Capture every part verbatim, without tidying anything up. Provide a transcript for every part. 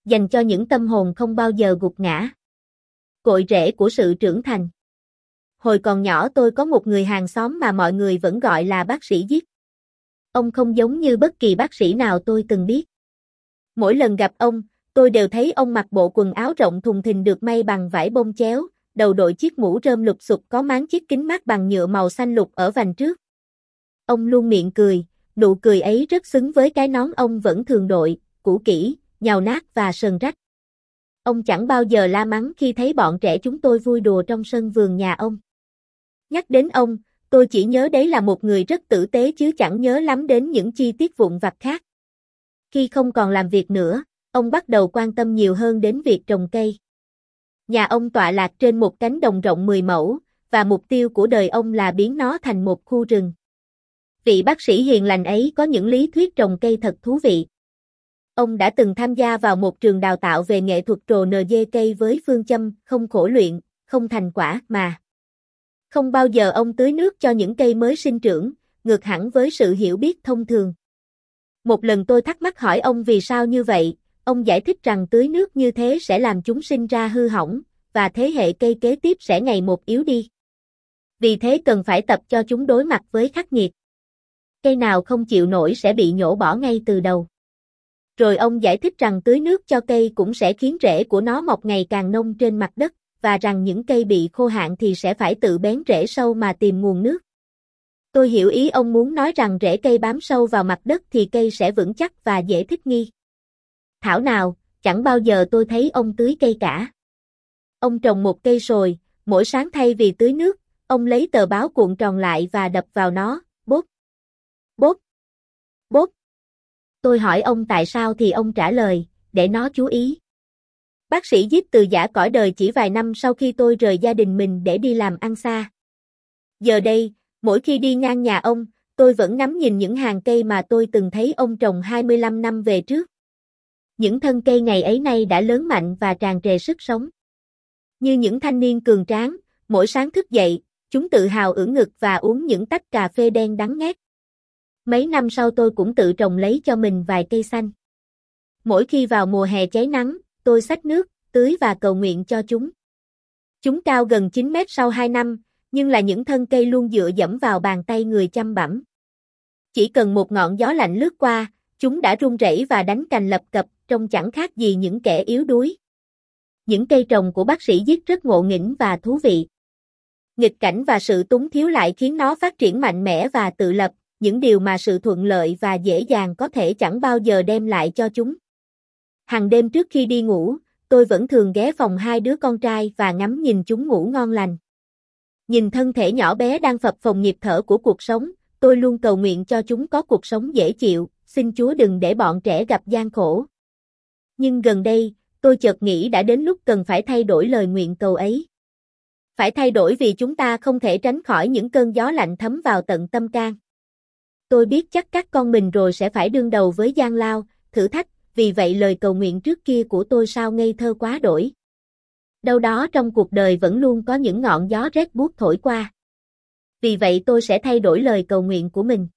Dành cho những tâm hồn không bao giờ gục ngã. Cội rễ của sự trưởng thành. Hồi còn nhỏ tôi có một người hàng xóm mà mọi người vẫn gọi là bác sĩ Giết. Ông không giống như bất kỳ bác sĩ nào tôi từng biết. Mỗi lần gặp ông, tôi đều thấy ông mặc bộ quần áo rộng thùng thình được may bằng vải bông chéo, đầu đội chiếc mũ rơm lụp xụp có máng chiếc kính mát bằng nhựa màu xanh lục ở vành trước. Ông luôn miệng cười, nụ cười ấy rất xứng với cái nón ông vẫn thường đội, cũ kỹ, nhàu nát và sờn rách. Ông chẳng bao giờ la mắng khi thấy bọn trẻ chúng tôi vui đùa trong sân vườn nhà ông. Nhắc đến ông, tôi chỉ nhớ đấy là một người rất tử tế chứ chẳng nhớ lắm đến những chi tiết vụn vặt khác. Khi không còn làm việc nữa, ông bắt đầu quan tâm nhiều hơn đến việc trồng cây. Nhà ông tọa lạc trên một cánh đồng rộng mười mẫu, và mục tiêu của đời ông là biến nó thành một khu rừng. Vị bác sĩ hiền lành ấy có những lý thuyết trồng cây thật thú vị. Ông đã từng tham gia vào một trường đào tạo về nghệ thuật trồng cây với phương châm không khổ luyện, không thành quả mà. Không bao giờ ông tưới nước cho những cây mới sinh trưởng, ngược hẳn với sự hiểu biết thông thường. Một lần tôi thắc mắc hỏi ông vì sao như vậy, ông giải thích rằng tưới nước như thế sẽ làm chúng sinh ra hư hỏng, và thế hệ cây kế tiếp sẽ ngày một yếu đi. Vì thế cần phải tập cho chúng đối mặt với khắc nghiệt. Cây nào không chịu nổi sẽ bị nhổ bỏ ngay từ đầu. Rồi ông giải thích rằng tưới nước cho cây cũng sẽ khiến rễ của nó mọc ngày càng nông trên mặt đất, và rằng những cây bị khô hạn thì sẽ phải tự bén rễ sâu mà tìm nguồn nước. Tôi hiểu ý ông muốn nói rằng rễ cây bám sâu vào mặt đất thì cây sẽ vững chắc và dễ thích nghi. Thảo nào, chẳng bao giờ tôi thấy ông tưới cây cả. Ông trồng một cây sồi, mỗi sáng thay vì tưới nước, ông lấy tờ báo cuộn tròn lại và đập vào nó, bốp, bốp, bốp. Tôi hỏi ông tại sao thì ông trả lời, để nó chú ý. Bác sĩ Giết từ giã cõi đời chỉ vài năm sau khi tôi rời gia đình mình để đi làm ăn xa. Giờ đây, mỗi khi đi ngang nhà ông, tôi vẫn ngắm nhìn những hàng cây mà tôi từng thấy ông trồng hai mươi lăm năm về trước. Những thân cây ngày ấy nay đã lớn mạnh và tràn trề sức sống. Như những thanh niên cường tráng, mỗi sáng thức dậy, chúng tự hào ưỡn ngực và uống những tách cà phê đen đắng ngát. Mấy năm sau tôi cũng tự trồng lấy cho mình vài cây xanh. Mỗi khi vào mùa hè cháy nắng, tôi xách nước, tưới và cầu nguyện cho chúng. Chúng cao gần chín mét sau hai năm, nhưng là những thân cây luôn dựa dẫm vào bàn tay người chăm bẵm. Chỉ cần một ngọn gió lạnh lướt qua, chúng đã rung rẩy và đánh cành lập cập, trông chẳng khác gì những kẻ yếu đuối. Những cây trồng của bác sĩ Giết rất ngộ nghĩnh và thú vị. Nghịch cảnh và sự túng thiếu lại khiến nó phát triển mạnh mẽ và tự lập, những điều mà sự thuận lợi và dễ dàng có thể chẳng bao giờ đem lại cho chúng. Hàng đêm trước khi đi ngủ, tôi vẫn thường ghé phòng hai đứa con trai và ngắm nhìn chúng ngủ ngon lành. Nhìn thân thể nhỏ bé đang phập phồng nhịp thở của cuộc sống, tôi luôn cầu nguyện cho chúng có cuộc sống dễ chịu, xin Chúa đừng để bọn trẻ gặp gian khổ. Nhưng gần đây, tôi chợt nghĩ đã đến lúc cần phải thay đổi lời nguyện cầu ấy. Phải thay đổi vì chúng ta không thể tránh khỏi những cơn gió lạnh thấm vào tận tâm can. Tôi biết chắc các con mình rồi sẽ phải đương đầu với gian lao, thử thách, vì vậy lời cầu nguyện trước kia của tôi sao ngây thơ quá đổi. Đâu đó trong cuộc đời vẫn luôn có những ngọn gió rét buốt thổi qua. Vì vậy tôi sẽ thay đổi lời cầu nguyện của mình.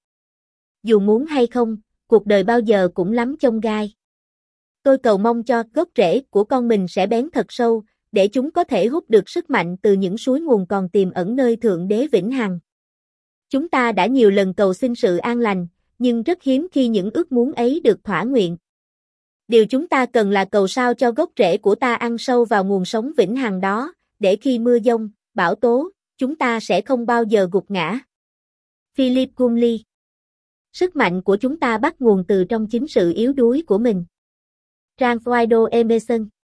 Dù muốn hay không, cuộc đời bao giờ cũng lắm chông gai. Tôi cầu mong cho gốc rễ của con mình sẽ bén thật sâu, để chúng có thể hút được sức mạnh từ những suối nguồn còn tiềm ẩn nơi Thượng Đế vĩnh hằng. Chúng ta đã nhiều lần cầu xin sự an lành, nhưng rất hiếm khi những ước muốn ấy được thỏa nguyện. Điều chúng ta cần là cầu sao cho gốc rễ của ta ăn sâu vào nguồn sống vĩnh hằng đó, để khi mưa giông, bão tố, chúng ta sẽ không bao giờ gục ngã. Philip Gumley. Sức mạnh của chúng ta bắt nguồn từ trong chính sự yếu đuối của mình. Ralph Waldo Emerson.